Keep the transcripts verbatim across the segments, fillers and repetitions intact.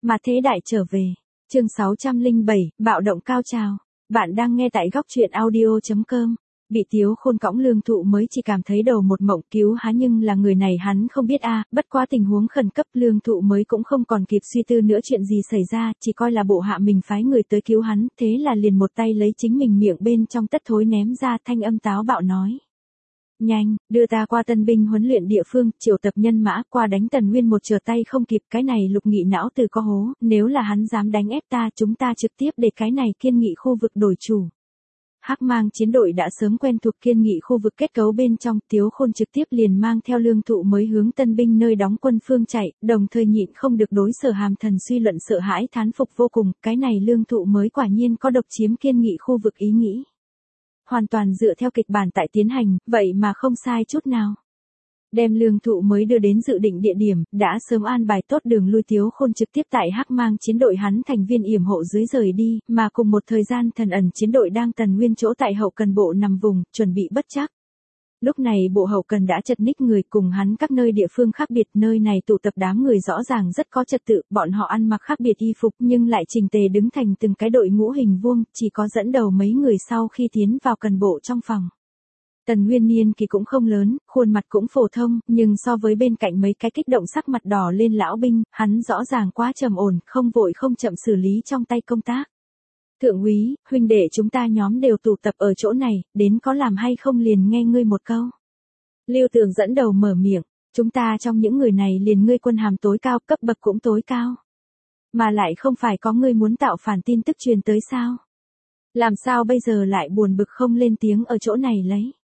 Mà thế đại trở về. Chương sáu trăm lẻ bảy, bạo động cao trào. Bạn đang nghe tại góc truyện audio chấm com. Bị Tiếu Khôn cõng Lương Thụ mới chỉ cảm thấy đầu một mộng, cứu hắn nhưng là người này hắn không biết a, à, bất quá tình huống khẩn cấp Lương Thụ mới cũng không còn kịp suy tư nữa chuyện gì xảy ra, chỉ coi là bộ hạ mình phái người tới cứu hắn, thế là liền một tay lấy chính mình miệng bên trong tất thối ném ra, thanh âm táo bạo nói. Nhanh, đưa ta qua tân binh huấn luyện địa phương, triệu tập nhân mã qua đánh Tần Nguyên một trở tay không kịp, cái này Lục Nghị não từ có hố, nếu là hắn dám đánh ép ta chúng ta trực tiếp để cái này Kiên Nghị khu vực đổi chủ. Hắc Mang chiến đội đã sớm quen thuộc Kiên Nghị khu vực kết cấu bên trong, Tiếu Khôn trực tiếp liền mang theo Lương Thụ mới hướng tân binh nơi đóng quân phương chạy, đồng thời nhịn không được đối Sở Hàm Thần suy luận sợ hãi thán phục vô cùng, cái này Lương Thụ mới quả nhiên có độc chiếm Kiên Nghị khu vực ý nghĩ. Hoàn toàn dựa theo kịch bản tại tiến hành, vậy mà không sai chút nào. Đem Lương Thụ mới đưa đến dự định địa điểm, đã sớm an bài tốt đường lui, Tiếu Khôn trực tiếp tại Hắc Mang chiến đội hắn thành viên yểm hộ dưới rời đi, mà cùng một thời gian Thần Ẩn chiến đội đang Tần Nguyên chỗ tại hậu cần bộ nằm vùng, chuẩn bị bất trắc. Lúc này bộ hậu cần đã chật ních người, cùng hắn các nơi địa phương khác biệt, nơi này tụ tập đám người rõ ràng rất có trật tự, bọn họ ăn mặc khác biệt y phục nhưng lại chỉnh tề đứng thành từng cái đội ngũ hình vuông, chỉ có dẫn đầu mấy người sau khi tiến vào cần bộ trong phòng. Tần Nguyên niên kỳ cũng không lớn, khuôn mặt cũng phổ thông, nhưng so với bên cạnh mấy cái kích động sắc mặt đỏ lên lão binh, hắn rõ ràng quá trầm ổn, không vội không chậm xử lý trong tay công tác. Thượng úy, huynh đệ chúng ta nhóm đều tụ tập ở chỗ này, đến có làm hay không liền nghe ngươi một câu. Lưu Tường dẫn đầu mở miệng, chúng ta trong những người này liền ngươi quân hàm tối cao, cấp bậc cũng tối cao. Mà lại không phải có ngươi muốn tạo phản tin tức truyền tới sao? Làm sao bây giờ lại buồn bực không lên tiếng ở chỗ này lấy?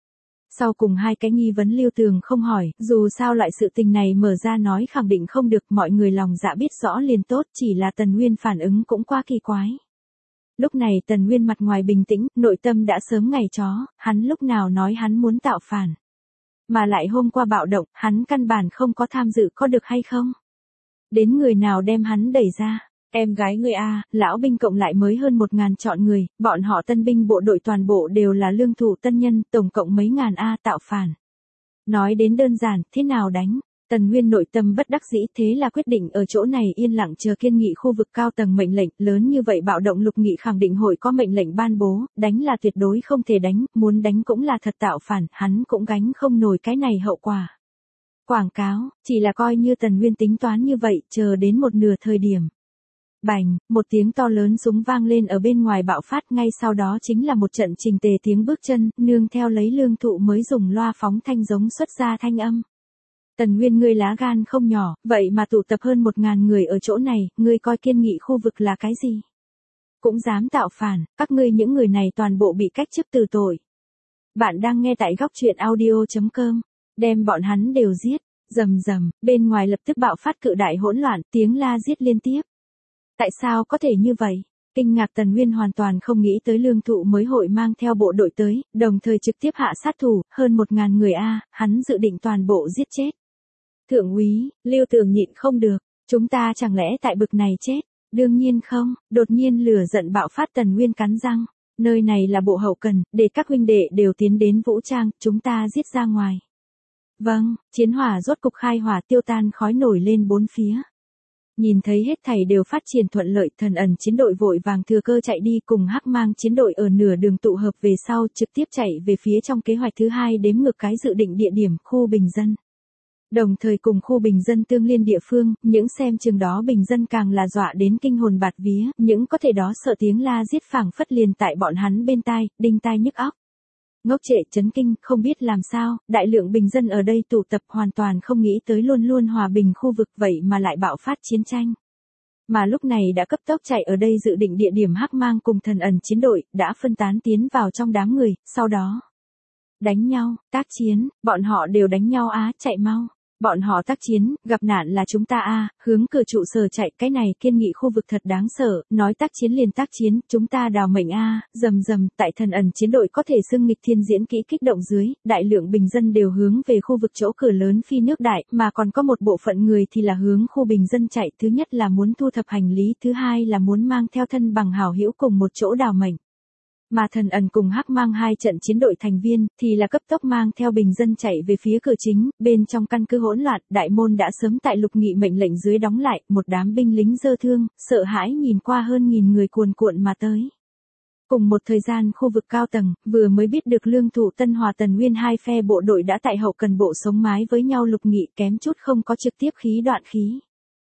Sau cùng hai cái nghi vấn Lưu Tường không hỏi, dù sao loại sự tình này mở ra nói khẳng định không được, mọi người lòng dạ biết rõ liền tốt, chỉ là Tần Nguyên phản ứng cũng quá kỳ quái. Lúc này Tần Nguyên mặt ngoài bình tĩnh, nội tâm đã sớm ngày chó, hắn lúc nào nói hắn muốn tạo phản. Mà lại hôm qua bạo động, hắn căn bản không có tham dự có được hay không? Đến người nào đem hắn đẩy ra? Em gái người A, lão binh cộng lại mới hơn một ngàn chọn người, bọn họ tân binh bộ đội toàn bộ đều là Lương Thụ tân nhân, tổng cộng mấy ngàn A tạo phản. Nói đến đơn giản, thế nào đánh? Tần Nguyên nội tâm bất đắc dĩ, thế là quyết định ở chỗ này yên lặng chờ Kiên Nghị khu vực cao tầng mệnh lệnh, lớn như vậy bạo động Lục Nghị khẳng định hội có mệnh lệnh ban bố, đánh là tuyệt đối không thể đánh, muốn đánh cũng là thật tạo phản, hắn cũng gánh không nổi cái này hậu quả. Quảng cáo, chỉ là coi như Tần Nguyên tính toán như vậy, chờ đến một nửa thời điểm. Bành, một tiếng to lớn súng vang lên ở bên ngoài bạo phát, ngay sau đó chính là một trận trình tề tiếng bước chân, nương theo lấy Lương Thụ mới dùng loa phóng thanh giống xuất ra thanh âm. Tần Nguyên ngươi lá gan không nhỏ, vậy mà tụ tập hơn một ngàn người ở chỗ này, ngươi coi Kiên Nghị khu vực là cái gì? Cũng dám tạo phản, các ngươi những người này toàn bộ bị cách chức từ tội. Bạn đang nghe tại góc truyện audio chấm com, đem bọn hắn đều giết, rầm rầm, bên ngoài lập tức bạo phát cự đại hỗn loạn, tiếng la giết liên tiếp. Tại sao có thể như vậy? Kinh ngạc Tần Nguyên hoàn toàn không nghĩ tới Lương Thụ mới hội mang theo bộ đội tới, đồng thời trực tiếp hạ sát thủ, hơn một ngàn người A, hắn dự định toàn bộ giết chết. Thượng úy, Lưu Tường nhịn không được, chúng ta chẳng lẽ tại bực này chết? Đương nhiên không, đột nhiên lửa giận bạo phát Tần Nguyên cắn răng, nơi này là bộ hậu cần, để các huynh đệ đều tiến đến vũ trang, chúng ta giết ra ngoài. Vâng, chiến hỏa rốt cục khai hỏa, tiêu tan khói nổi lên bốn phía. Nhìn thấy hết thảy đều phát triển thuận lợi, Thần Ẩn chiến đội vội vàng thừa cơ chạy đi, cùng Hắc Mang chiến đội ở nửa đường tụ hợp về sau, trực tiếp chạy về phía trong kế hoạch thứ hai đếm ngược cái dự định địa điểm, khu bình dân. Đồng thời cùng khu bình dân tương liên địa phương, những xem chừng đó bình dân càng là dọa đến kinh hồn bạt vía, những có thể đó sợ tiếng la giết phảng phất liền tại bọn hắn bên tai, đinh tai nhức óc. Ngốc trệ chấn kinh, không biết làm sao, đại lượng bình dân ở đây tụ tập hoàn toàn không nghĩ tới luôn luôn hòa bình khu vực vậy mà lại bạo phát chiến tranh. Mà lúc này đã cấp tốc chạy ở đây dự định địa điểm Hắc Mang cùng Thần Ẩn chiến đội, đã phân tán tiến vào trong đám người, sau đó đánh nhau, tác chiến, bọn họ đều đánh nhau á, chạy mau. Bọn họ tác chiến, gặp nạn là chúng ta a, hướng cửa trụ sở chạy, cái này Kiên Nghị khu vực thật đáng sợ, nói tác chiến liền tác chiến, chúng ta đào mệnh a, rầm rầm, tại Thần Ẩn chiến đội có thể xưng nghịch thiên diễn kỹ kích động dưới, đại lượng bình dân đều hướng về khu vực chỗ cửa lớn phi nước đại, mà còn có một bộ phận người thì là hướng khu bình dân chạy, thứ nhất là muốn thu thập hành lý, thứ hai là muốn mang theo thân bằng hảo hữu cùng một chỗ đào mệnh. Mà Thần Ẩn cùng Hắc mang hai trận chiến đội thành viên, thì là cấp tốc mang theo bình dân chạy về phía cửa chính, bên trong căn cứ hỗn loạn, đại môn đã sớm tại Lục Nghị mệnh lệnh dưới đóng lại, một đám binh lính dơ thương, sợ hãi nhìn qua hơn nghìn người cuồn cuộn mà tới. Cùng một thời gian khu vực cao tầng, vừa mới biết được Lương Thụ Tân Hòa Tần Nguyên hai phe bộ đội đã tại hậu cần bộ sống mái với nhau. Lục Nghị kém chút không có trực tiếp khí đoạn khí.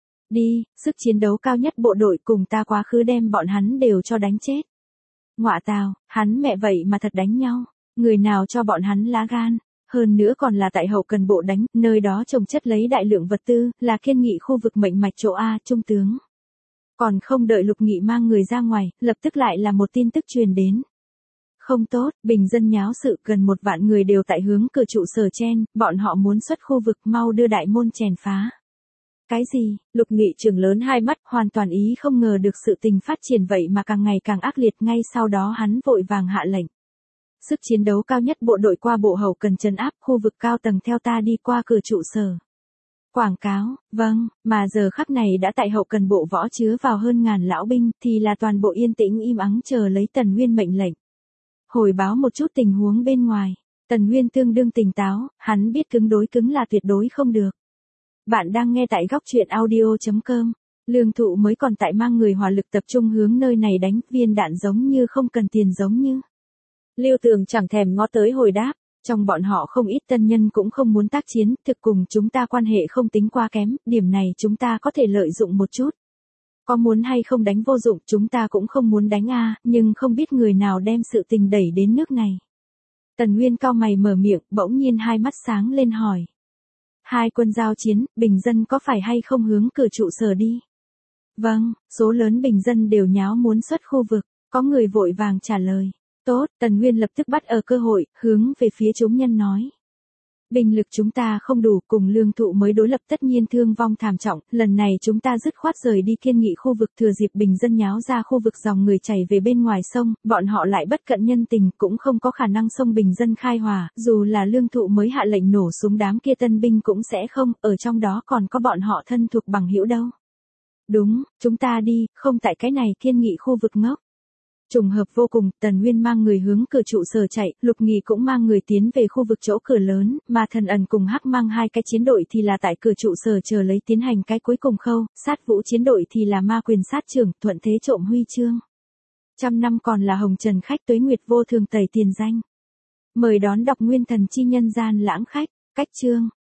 Đi, sức chiến đấu cao nhất bộ đội cùng ta quá khứ đem bọn hắn đều cho đánh chết. Ngọa tào, hắn mẹ vậy mà thật đánh nhau, người nào cho bọn hắn lá gan, hơn nữa còn là tại hậu cần bộ đánh, nơi đó trồng chất lấy đại lượng vật tư, là kiên nghị khu vực mệnh mạch chỗ A. Trung tướng. Còn không đợi Lục Nghị mang người ra ngoài, lập tức lại là một tin tức truyền đến. Không tốt, bình dân nháo sự, gần một vạn người đều tại hướng cửa trụ sở chen, bọn họ muốn xuất khu vực, mau đưa đại môn chèn phá. Cái gì? Lục Nghị trừng lớn hai mắt, hoàn toàn ý không ngờ được sự tình phát triển vậy mà càng ngày càng ác liệt. Ngay sau đó hắn vội vàng hạ lệnh. Sức chiến đấu cao nhất bộ đội qua bộ hậu cần trấn áp, khu vực cao tầng theo ta đi qua cửa trụ sở. Quảng cáo, vâng, mà giờ khắc này đã tại hậu cần bộ võ chứa vào hơn ngàn lão binh, thì là toàn bộ yên tĩnh im ắng chờ lấy Tần Nguyên mệnh lệnh. Hồi báo một chút tình huống bên ngoài, Tần Nguyên tương đương tỉnh táo, hắn biết cứng đối cứng là tuyệt đối không được. Bạn đang nghe tại góc truyện audio chấm com, Lương Thụ mới còn tại mang người hỏa lực tập trung hướng nơi này đánh, viên đạn giống như không cần tiền giống như. Lưu Tường chẳng thèm ngó tới hồi đáp. Trong bọn họ không ít tân nhân cũng không muốn tác chiến, thực cùng chúng ta quan hệ không tính quá kém, điểm này chúng ta có thể lợi dụng một chút. Có muốn hay không đánh vô dụng, chúng ta cũng không muốn đánh a, nhưng không biết người nào đem sự tình đẩy đến nước này. Tần Nguyên cau mày mở miệng, bỗng nhiên hai mắt sáng lên hỏi. Hai quân giao chiến, bình dân có phải hay không hướng cửa trụ sở đi? Vâng, số lớn bình dân đều nháo muốn xuất khu vực, có người vội vàng trả lời. Tốt, Tần Nguyên lập tức bắt ở cơ hội, hướng về phía chúng nhân nói. Binh lực chúng ta không đủ, cùng Lương Thụ mới đối lập tất nhiên thương vong thảm trọng, lần này chúng ta dứt khoát rời đi kiên nghị khu vực, thừa dịp bình dân nháo ra khu vực dòng người chảy về bên ngoài sông, bọn họ lại bất cận nhân tình, cũng không có khả năng sông bình dân khai hòa, dù là Lương Thụ mới hạ lệnh nổ súng, đám kia tân binh cũng sẽ không, ở trong đó còn có bọn họ thân thuộc bằng hữu đâu. Đúng, chúng ta đi, không tại cái này kiên nghị khu vực ngốc. Trùng hợp vô cùng, Tần Nguyên mang người hướng cửa trụ sở chạy, Lục Nghị cũng mang người tiến về khu vực chỗ cửa lớn, mà Thần Ẩn cùng Hắc mang hai cái chiến đội thì là tại cửa trụ sở chờ lấy tiến hành cái cuối cùng khâu, sát vũ chiến đội thì là ma quyền sát trưởng, thuận thế trộm huy chương. Trăm năm còn là hồng trần khách tuế nguyệt vô thường tẩy tiền danh. Mời đón đọc nguyên thần chi nhân gian lãng khách, cách chương.